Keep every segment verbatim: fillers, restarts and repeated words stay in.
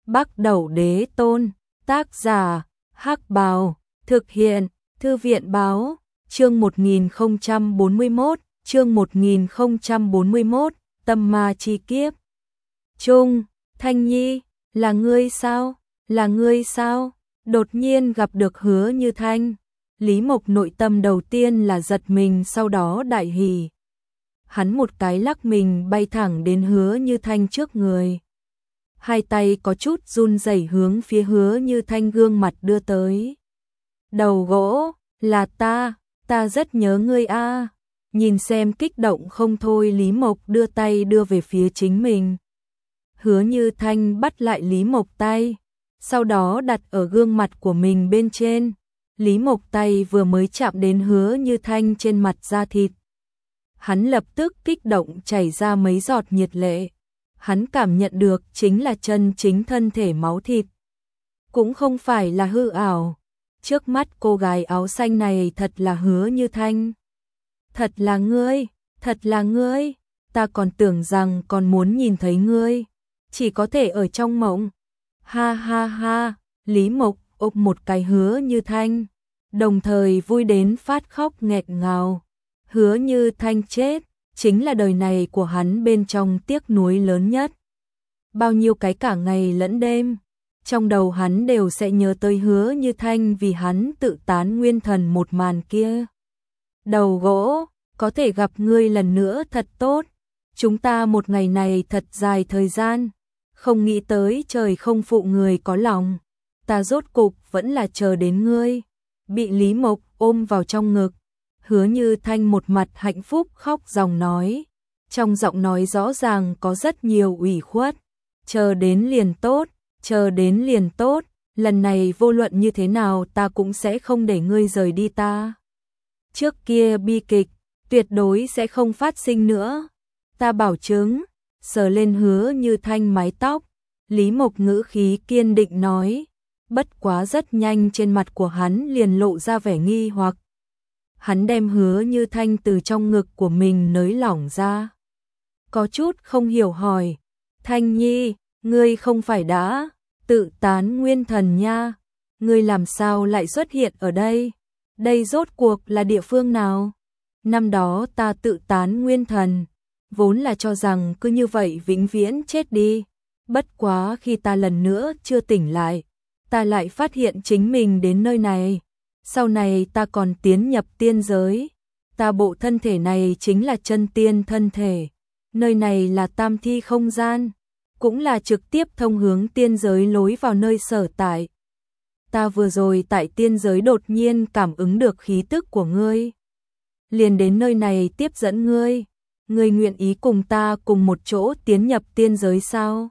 Bắc Đẩu Đế Tôn, tác giả, Hắc Bào, thực hiện, Thư viện Báo, chương một nghìn không trăm bốn mươi mốt, chương một nghìn không trăm bốn mươi mốt, Tâm Ma Chi Kiếp. Trung, Thanh Nhi, là ngươi sao? Là ngươi sao? Đột nhiên gặp được Hứa Như Thanh. Lý Mộc nội tâm đầu tiên là giật mình, sau đó đại hỉ. Hắn một cái lắc mình bay thẳng đến Hứa Như Thanh trước người. Hai tay có chút run rẩy hướng phía Hứa Như Thanh gương mặt đưa tới. Đầu gỗ, là ta, ta rất nhớ ngươi a. Nhìn xem kích động không thôi, Lý Mộc đưa tay đưa về phía chính mình. Hứa Như Thanh bắt lại Lý Mộc tay, sau đó đặt ở gương mặt của mình bên trên. Lý Mộc tay vừa mới chạm đến Hứa Như Thanh trên mặt da thịt, hắn lập tức kích động chảy ra mấy giọt nhiệt lệ. Hắn cảm nhận được chính là chân chính thân thể máu thịt, cũng không phải là hư ảo. Trước mắt cô gái áo xanh này thật là Hứa Như Thanh. Thật là ngươi, thật là ngươi, ta còn tưởng rằng còn muốn nhìn thấy ngươi, chỉ có thể ở trong mộng. Ha ha ha, Lý Mộc ôm một cái Hứa Như Thanh, đồng thời vui đến phát khóc nghẹn ngào. Hứa Như Thanh chết, chính là đời này của hắn bên trong tiếc nuối lớn nhất. Bao nhiêu cái cả ngày lẫn đêm, trong đầu hắn đều sẽ nhớ tới Hứa Như Thanh vì hắn tự tán nguyên thần một màn kia. Đầu gỗ, có thể gặp ngươi lần nữa thật tốt. Chúng ta một ngày này thật dài thời gian, không nghĩ tới trời không phụ người có lòng. Ta rốt cục vẫn là chờ đến ngươi. Bị Lý Mộc ôm vào trong ngực, Hứa Như Thanh một mặt hạnh phúc khóc ròng nói. Trong giọng nói rõ ràng có rất nhiều ủy khuất. Chờ đến liền tốt, chờ đến liền tốt, lần này vô luận như thế nào ta cũng sẽ không để ngươi rời đi ta. Trước kia bi kịch, tuyệt đối sẽ không phát sinh nữa. Ta bảo chứng. Sờ lên Hứa Như Thanh mái tóc, Lý Mộc ngữ khí kiên định nói. Bất quá rất nhanh trên mặt của hắn liền lộ ra vẻ nghi hoặc. Hắn đem Hứa Như Thanh từ trong ngực của mình nới lỏng ra. Có chút không hiểu hỏi. Thanh Nhi, ngươi không phải đã tự tán nguyên thần nha? Ngươi làm sao lại xuất hiện ở đây? Đây rốt cuộc là địa phương nào? Năm đó ta tự tán nguyên thần, vốn là cho rằng cứ như vậy vĩnh viễn chết đi. Bất quá khi ta lần nữa chưa tỉnh lại, ta lại phát hiện chính mình đến nơi này. Sau này ta còn tiến nhập tiên giới. Ta bộ thân thể này chính là chân tiên thân thể. Nơi này là tam thi không gian, cũng là trực tiếp thông hướng tiên giới lối vào nơi sở tại. Ta vừa rồi tại tiên giới đột nhiên cảm ứng được khí tức của ngươi, liền đến nơi này tiếp dẫn ngươi. Ngươi nguyện ý cùng ta cùng một chỗ tiến nhập tiên giới sao?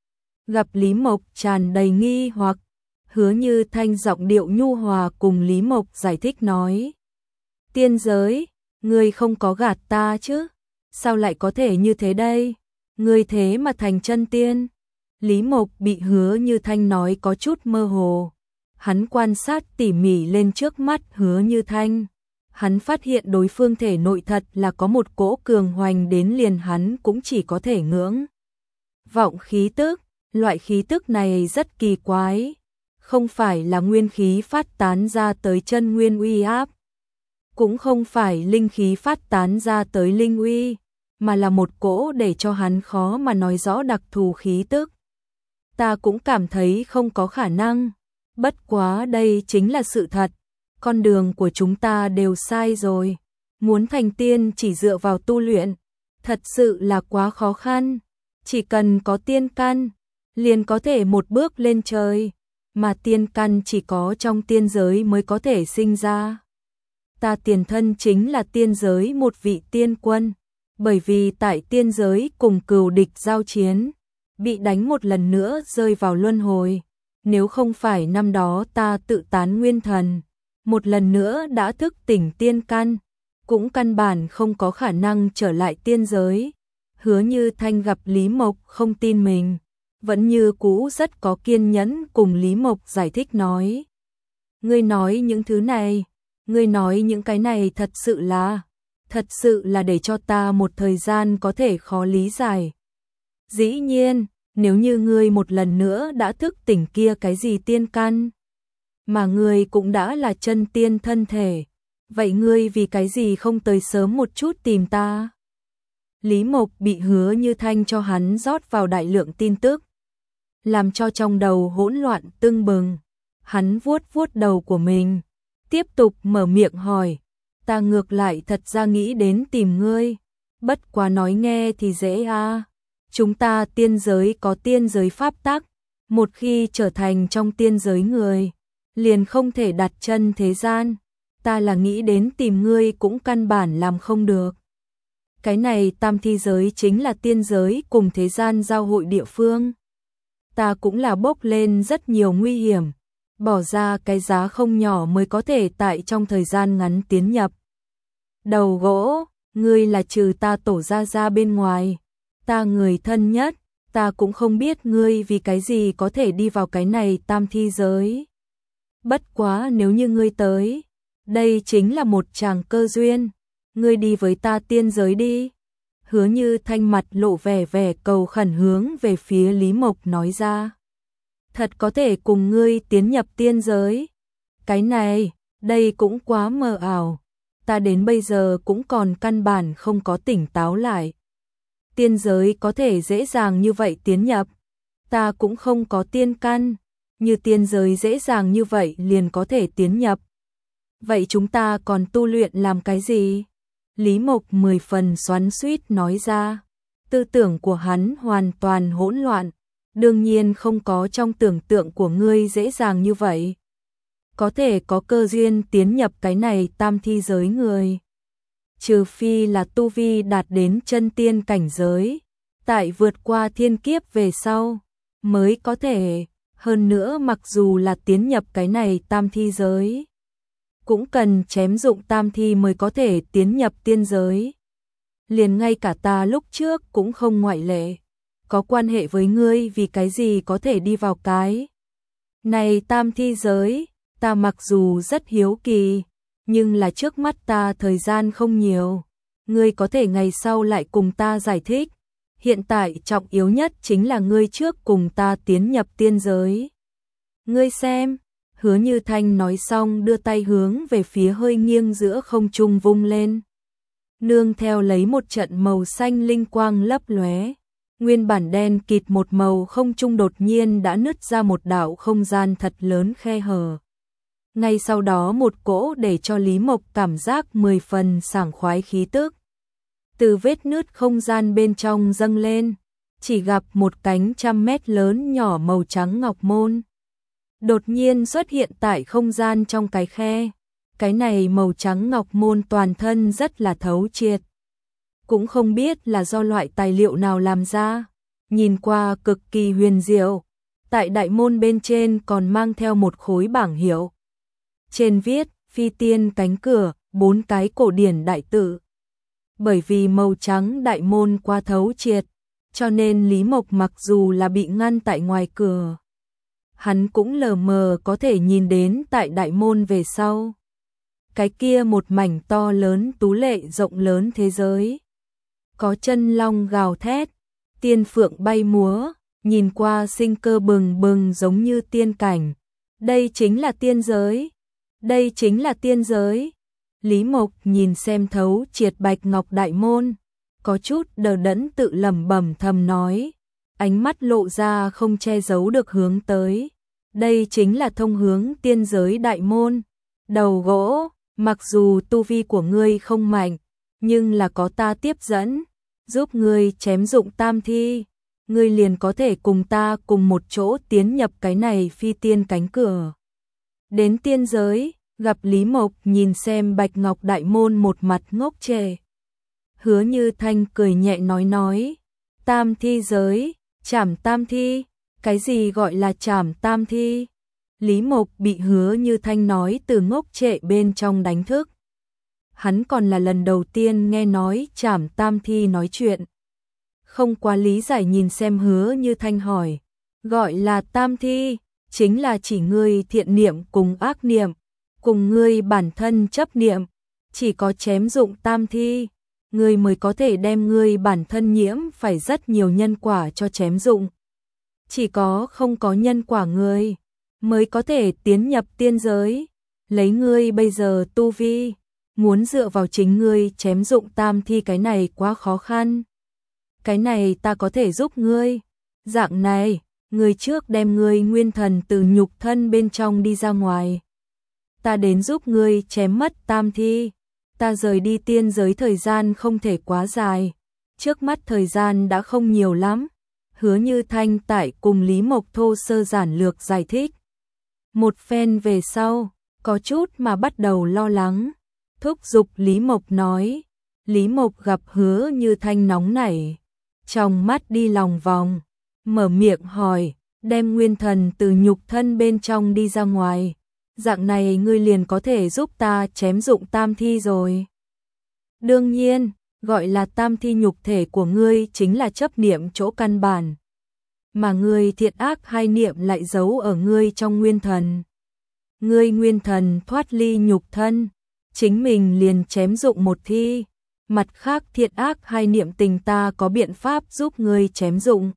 Gặp Lý Mộc tràn đầy nghi hoặc, Hứa Như Thanh giọng điệu nhu hòa cùng Lý Mộc giải thích nói. Tiên giới, ngươi không có gạt ta chứ? Sao lại có thể như thế đây? Ngươi thế mà thành chân tiên. Lý Mộc bị Hứa Như Thanh nói có chút mơ hồ. Hắn quan sát tỉ mỉ lên trước mắt Hứa Như Thanh. Hắn phát hiện đối phương thể nội thật là có một cỗ cường hoành đến liền hắn cũng chỉ có thể ngưỡng vọng khí tức. Loại khí tức này rất kỳ quái, không phải là nguyên khí phát tán ra tới chân nguyên uy áp, cũng không phải linh khí phát tán ra tới linh uy, mà là một cỗ để cho hắn khó mà nói rõ đặc thù khí tức. Ta cũng cảm thấy không có khả năng, bất quá đây chính là sự thật. Con đường của chúng ta đều sai rồi. Muốn thành tiên chỉ dựa vào tu luyện, thật sự là quá khó khăn. Chỉ cần có tiên căn, liền có thể một bước lên trời, mà tiên căn chỉ có trong tiên giới mới có thể sinh ra. Ta tiền thân chính là tiên giới một vị tiên quân, bởi vì tại tiên giới cùng cừu địch giao chiến, bị đánh một lần nữa rơi vào luân hồi. Nếu không phải năm đó ta tự tán nguyên thần, một lần nữa đã thức tỉnh tiên căn, cũng căn bản không có khả năng trở lại tiên giới. Hứa Như Thanh gặp Lý Mộc không tin mình, vẫn như cũ rất có kiên nhẫn cùng Lý Mộc giải thích nói. Ngươi nói những thứ này, ngươi nói những cái này thật sự là, thật sự là để cho ta một thời gian có thể khó lý giải. Dĩ nhiên, nếu như ngươi một lần nữa đã thức tỉnh kia cái gì tiên căn, mà ngươi cũng đã là chân tiên thân thể, vậy ngươi vì cái gì không tới sớm một chút tìm ta? Lý Mộc bị Hứa Như Thanh cho hắn rót vào đại lượng tin tức, làm cho trong đầu hỗn loạn tưng bừng. Hắn vuốt vuốt đầu của mình, tiếp tục mở miệng hỏi, ta ngược lại thật ra nghĩ đến tìm ngươi, bất quá nói nghe thì dễ à. Chúng ta tiên giới có tiên giới pháp tắc, một khi trở thành trong tiên giới người, liền không thể đặt chân thế gian, ta là nghĩ đến tìm ngươi cũng căn bản làm không được. Cái này tam thi giới chính là tiên giới cùng thế gian giao hội địa phương. Ta cũng là bốc lên rất nhiều nguy hiểm, bỏ ra cái giá không nhỏ mới có thể tại trong thời gian ngắn tiến nhập. Đầu gỗ, ngươi là trừ ta tổ ra ra bên ngoài, ta người thân nhất, ta cũng không biết ngươi vì cái gì có thể đi vào cái này tam thi giới. Bất quá nếu như ngươi tới, đây chính là một tràng cơ duyên, ngươi đi với ta tiên giới đi. Hứa Như Thanh mặt lộ vẻ vẻ cầu khẩn hướng về phía Lý Mộc nói ra. Thật có thể cùng ngươi tiến nhập tiên giới? Cái này, đây cũng quá mờ ảo, ta đến bây giờ cũng còn căn bản không có tỉnh táo lại. Tiên giới có thể dễ dàng như vậy tiến nhập, ta cũng không có tiên căn, như tiên giới dễ dàng như vậy liền có thể tiến nhập. Vậy chúng ta còn tu luyện làm cái gì? Lý Mộc mười phần xoắn xuýt nói ra, tư tưởng của hắn hoàn toàn hỗn loạn, đương nhiên không có trong tưởng tượng của ngươi dễ dàng như vậy. Có thể có cơ duyên tiến nhập cái này tam thi giới người, trừ phi là tu vi đạt đến chân tiên cảnh giới, tại vượt qua thiên kiếp về sau, mới có thể, hơn nữa mặc dù là tiến nhập cái này tam thi giới, cũng cần chém dụng tam thi mới có thể tiến nhập tiên giới. Liền ngay cả ta lúc trước cũng không ngoại lệ, có quan hệ với ngươi vì cái gì có thể đi vào cái này tam thi giới, ta mặc dù rất hiếu kỳ, nhưng là trước mắt ta thời gian không nhiều, ngươi có thể ngày sau lại cùng ta giải thích, hiện tại trọng yếu nhất chính là ngươi trước cùng ta tiến nhập tiên giới. Ngươi xem, Hứa Như Thanh nói xong đưa tay hướng về phía hơi nghiêng giữa không trung vung lên. Nương theo lấy một trận màu xanh linh quang lấp lóe, nguyên bản đen kịt một màu không trung đột nhiên đã nứt ra một đạo không gian thật lớn khe hở. Ngay sau đó một cỗ để cho Lý Mộc cảm giác mười phần sảng khoái khí tức từ vết nứt không gian bên trong dâng lên, chỉ gặp một cánh trăm mét lớn nhỏ màu trắng ngọc môn đột nhiên xuất hiện tại không gian trong cái khe. Cái này màu trắng ngọc môn toàn thân rất là thấu triệt, cũng không biết là do loại tài liệu nào làm ra, nhìn qua cực kỳ huyền diệu. Tại đại môn bên trên còn mang theo một khối bảng hiệu, trên viết phi tiên cánh cửa, bốn cái cổ điển đại tự. Bởi vì màu trắng đại môn quá thấu triệt, cho nên Lý Mộc mặc dù là bị ngăn tại ngoài cửa, hắn cũng lờ mờ có thể nhìn đến tại đại môn về sau. Cái kia một mảnh to lớn tú lệ rộng lớn thế giới. Có chân long gào thét, tiên phượng bay múa, nhìn qua sinh cơ bừng bừng giống như tiên cảnh. Đây chính là tiên giới. Đây chính là tiên giới. Lý Mộc nhìn xem thấu triệt bạch ngọc đại môn, có chút đờ đẫn tự lẩm bẩm thầm nói, ánh mắt lộ ra không che giấu được hướng tới. Đây chính là thông hướng tiên giới đại môn. Đầu gỗ, mặc dù tu vi của ngươi không mạnh, nhưng là có ta tiếp dẫn, giúp ngươi chém dụng tam thi, ngươi liền có thể cùng ta cùng một chỗ tiến nhập cái này phi tiên cánh cửa. Đến tiên giới, gặp Lý Mộc nhìn xem bạch ngọc đại môn một mặt ngốc trệ. Hứa Như Thanh cười nhẹ nói nói, tam thi giới, trảm tam thi, cái gì gọi là trảm tam thi? Lý Mộc bị Hứa Như Thanh nói từ ngốc trệ bên trong đánh thức. Hắn còn là lần đầu tiên nghe nói trảm tam thi nói chuyện. Không quá lý giải nhìn xem Hứa Như Thanh hỏi, gọi là tam thi, chính là chỉ ngươi thiện niệm cùng ác niệm, cùng ngươi bản thân chấp niệm, chỉ có chém dụng tam thi, ngươi mới có thể đem ngươi bản thân nhiễm phải rất nhiều nhân quả cho chém dụng, Chỉ có không có nhân quả người mới có thể tiến nhập tiên giới. Lấy ngươi bây giờ tu vi, muốn dựa vào chính ngươi chém dụng tam thi cái này quá khó khăn. Cái này ta có thể giúp ngươi. Dạng này, ngươi trước đem ngươi nguyên thần từ nhục thân bên trong đi ra ngoài. Ta đến giúp ngươi chém mất tam thi. Ta rời đi tiên giới thời gian không thể quá dài. Trước mắt thời gian đã không nhiều lắm. Hứa Như Thanh tại cùng Lý Mộc thô sơ giản lược giải thích. Một phen về sau, có chút mà bắt đầu lo lắng. Thúc giục Lý Mộc nói. Lý Mộc gặp Hứa Như Thanh nóng nảy, trong mắt đi lòng vòng, mở miệng hỏi, đem nguyên thần từ nhục thân bên trong đi ra ngoài. Dạng này ngươi liền có thể giúp ta chém dụng tam thi rồi. Đương nhiên, gọi là tam thi nhục thể của ngươi chính là chấp niệm chỗ căn bản. Mà ngươi thiện ác hai niệm lại giấu ở ngươi trong nguyên thần. Ngươi nguyên thần thoát ly nhục thân, chính mình liền chém dụng một thi. Mặt khác thiện ác hai niệm tình ta có biện pháp giúp ngươi chém dụng.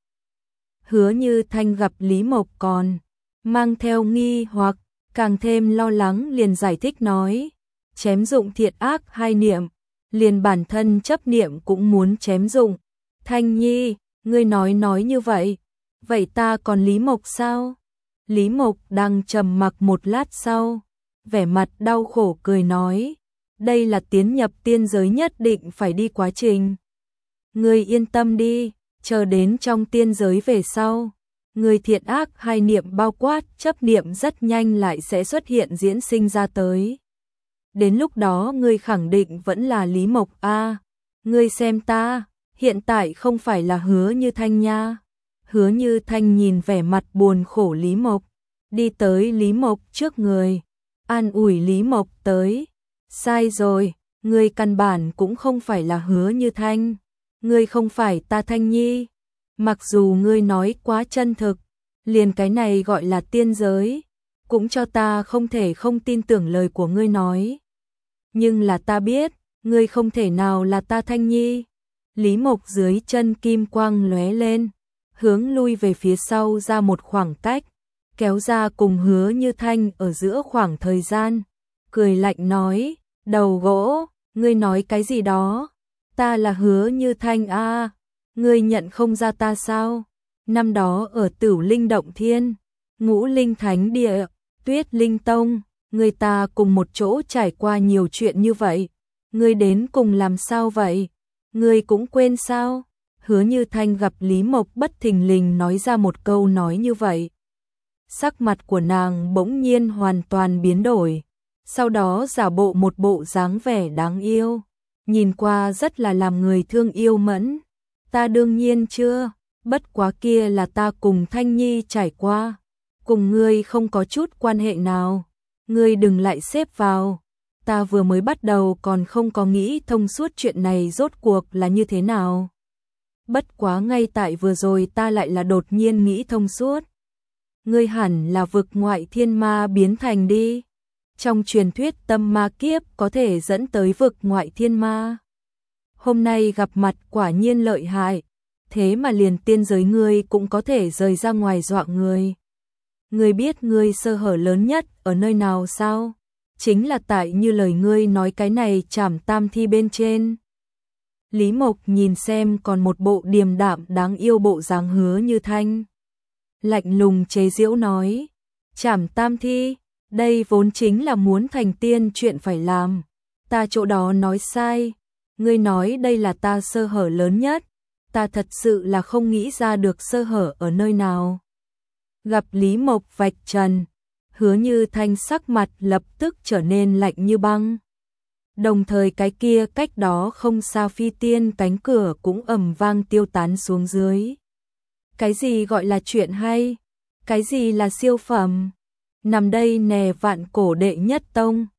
Hứa Như Thanh gặp Lý Mộc còn mang theo nghi hoặc, càng thêm lo lắng liền giải thích nói. Chém dụng thiện ác hai niệm, liền bản thân chấp niệm cũng muốn chém dụng. Thanh Nhi, ngươi nói nói như vậy, vậy ta còn Lý Mộc sao? Lý Mộc đang trầm mặc một lát sau, vẻ mặt đau khổ cười nói. Đây là tiến nhập tiên giới nhất định phải đi quá trình. Ngươi yên tâm đi, chờ đến trong tiên giới về sau. Ngươi thiện ác hai niệm bao quát chấp niệm rất nhanh lại sẽ xuất hiện diễn sinh ra tới. Đến lúc đó ngươi khẳng định vẫn là Lý Mộc a. Ngươi xem ta, hiện tại không phải là Hứa Như Thanh nha. Hứa Như Thanh nhìn vẻ mặt buồn khổ Lý Mộc, đi tới Lý Mộc trước người, an ủi Lý Mộc tới. Sai rồi, ngươi căn bản cũng không phải là Hứa Như Thanh, ngươi không phải ta Thanh Nhi. Mặc dù ngươi nói quá chân thực, liền cái này gọi là tiên giới, cũng cho ta không thể không tin tưởng lời của ngươi nói. Nhưng là ta biết, ngươi không thể nào là ta Thanh Nhi. Lý Mộc dưới chân kim quang lóe lên, hướng lui về phía sau ra một khoảng cách, kéo ra cùng Hứa Như Thanh ở giữa khoảng thời gian, cười lạnh nói. Đầu gỗ, ngươi nói cái gì đó? Ta là Hứa Như Thanh a, à, ngươi nhận không ra ta sao? Năm đó ở Tửu Linh Động Thiên, Ngũ Linh Thánh Địa, Tuyết Linh Tông, người ta cùng một chỗ trải qua nhiều chuyện như vậy. Ngươi đến cùng làm sao vậy? Ngươi cũng quên sao? Hứa Như Thanh gặp Lý Mộc bất thình lình nói ra một câu nói như vậy. Sắc mặt của nàng bỗng nhiên hoàn toàn biến đổi. Sau đó giả bộ một bộ dáng vẻ đáng yêu, nhìn qua rất là làm người thương yêu mẫn. Ta đương nhiên chưa, bất quá kia là ta cùng Thanh Nhi trải qua, cùng ngươi không có chút quan hệ nào, ngươi đừng lại xếp vào. Ta vừa mới bắt đầu còn không có nghĩ thông suốt chuyện này rốt cuộc là như thế nào. Bất quá ngay tại vừa rồi ta lại là đột nhiên nghĩ thông suốt. Ngươi hẳn là vực ngoại thiên ma biến thành đi. Trong truyền thuyết tâm ma kiếp có thể dẫn tới vực ngoại thiên ma. Hôm nay gặp mặt quả nhiên lợi hại, thế mà liền tiên giới ngươi cũng có thể rời ra ngoài dọa người. Ngươi biết ngươi sơ hở lớn nhất ở nơi nào sao? Chính là tại như lời ngươi nói cái này trảm tam thi bên trên. Lý Mộc nhìn xem còn một bộ điềm đạm đáng yêu bộ dáng Hứa Như Thanh, lạnh lùng chế giễu nói, trảm tam thi, đây vốn chính là muốn thành tiên chuyện phải làm. Ta chỗ đó nói sai, ngươi nói đây là ta sơ hở lớn nhất, ta thật sự là không nghĩ ra được sơ hở ở nơi nào. Gặp Lý Mộc vạch trần, Hứa Như Thanh sắc mặt lập tức trở nên lạnh như băng. Đồng thời cái kia cách đó không xa phi tiên cánh cửa cũng ầm vang tiêu tán xuống dưới. Cái gì gọi là chuyện hay? Cái gì là siêu phẩm? Nằm đây nè vạn cổ đệ nhất tông,